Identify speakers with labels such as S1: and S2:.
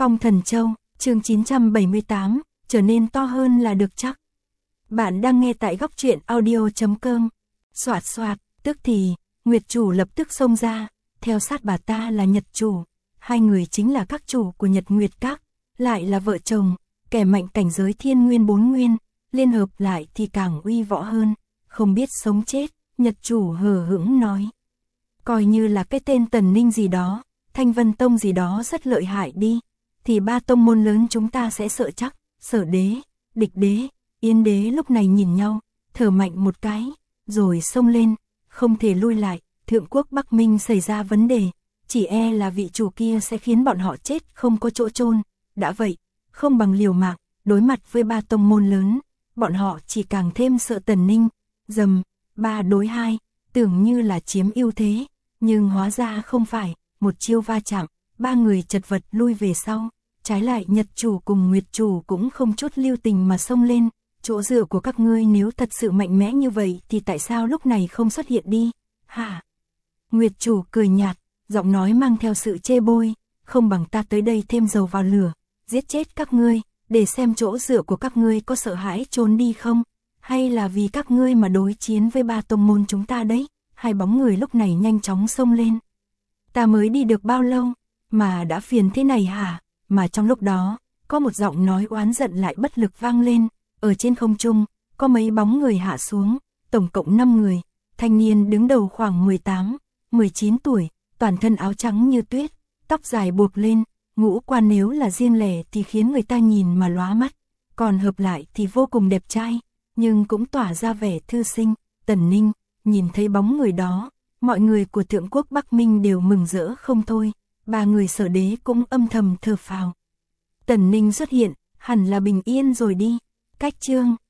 S1: Phong Thần Châu, chương 978, trở nên to hơn là được chắc. Bạn đang nghe tại góc truyện audio.com. Soạt soạt, tức thì, Nguyệt chủ lập tức xông ra, theo sát bà ta là Nhật chủ. Hai người chính là các chủ của Nhật Nguyệt Các, lại là vợ chồng, kẻ mạnh cảnh giới thiên nguyên 4 nguyên, liên hợp lại thì càng uy võ hơn, không biết sống chết, Nhật chủ hờ hững nói. Coi như là cái tên Tần Ninh gì đó, Thanh Vân Tông gì đó rất lợi hại đi, thì ba tông môn lớn chúng ta sẽ sợ chắc. Sở đế, Địch đế, Yên đế lúc này nhìn nhau, thở mạnh một cái, rồi xông lên, không thể lui lại. Thượng quốc Bắc Minh xảy ra vấn đề, chỉ e là vị chủ kia sẽ khiến bọn họ chết không có chỗ chôn. Đã vậy, không bằng liều mạng, đối mặt với ba tông môn lớn, bọn họ chỉ càng thêm sợ Tần Ninh. Dầm, 3 đối 2, tưởng như là chiếm ưu thế, nhưng hóa ra không phải. Một chiêu va chạm, ba người chật vật lui về sau. Trái lại Nhật chủ cùng Nguyệt chủ cũng không chút lưu tình mà xông lên. Chỗ dựa của các ngươi nếu thật sự mạnh mẽ như vậy thì tại sao lúc này không xuất hiện đi? Hả? Nguyệt chủ cười nhạt, giọng nói mang theo sự chê bôi. Không bằng ta tới đây thêm dầu vào lửa, giết chết các ngươi, để xem chỗ dựa của các ngươi có sợ hãi trốn đi không? Hay là vì các ngươi mà đối chiến với ba tông môn chúng ta đấy? Hai bóng người lúc này nhanh chóng xông lên. Ta mới đi được bao lâu, mà đã phiền thế này hả? Mà trong lúc đó, có một giọng nói oán giận lại bất lực vang lên. Ở trên không trung, có mấy bóng người hạ xuống, tổng cộng 5 người. Thanh niên đứng đầu khoảng 18, 19 tuổi, toàn thân áo trắng như tuyết, tóc dài buộc lên, ngũ quan nếu là riêng lẻ thì khiến người ta nhìn mà lóa mắt, còn hợp lại thì vô cùng đẹp trai, nhưng cũng tỏa ra vẻ thư sinh. Tần Ninh, nhìn thấy bóng người đó, mọi người của Thượng quốc Bắc Minh đều mừng rỡ không thôi, ba người Sở đế cũng âm thầm thở phào. Tần Ninh xuất hiện, hẳn là bình yên rồi đi. Cách chương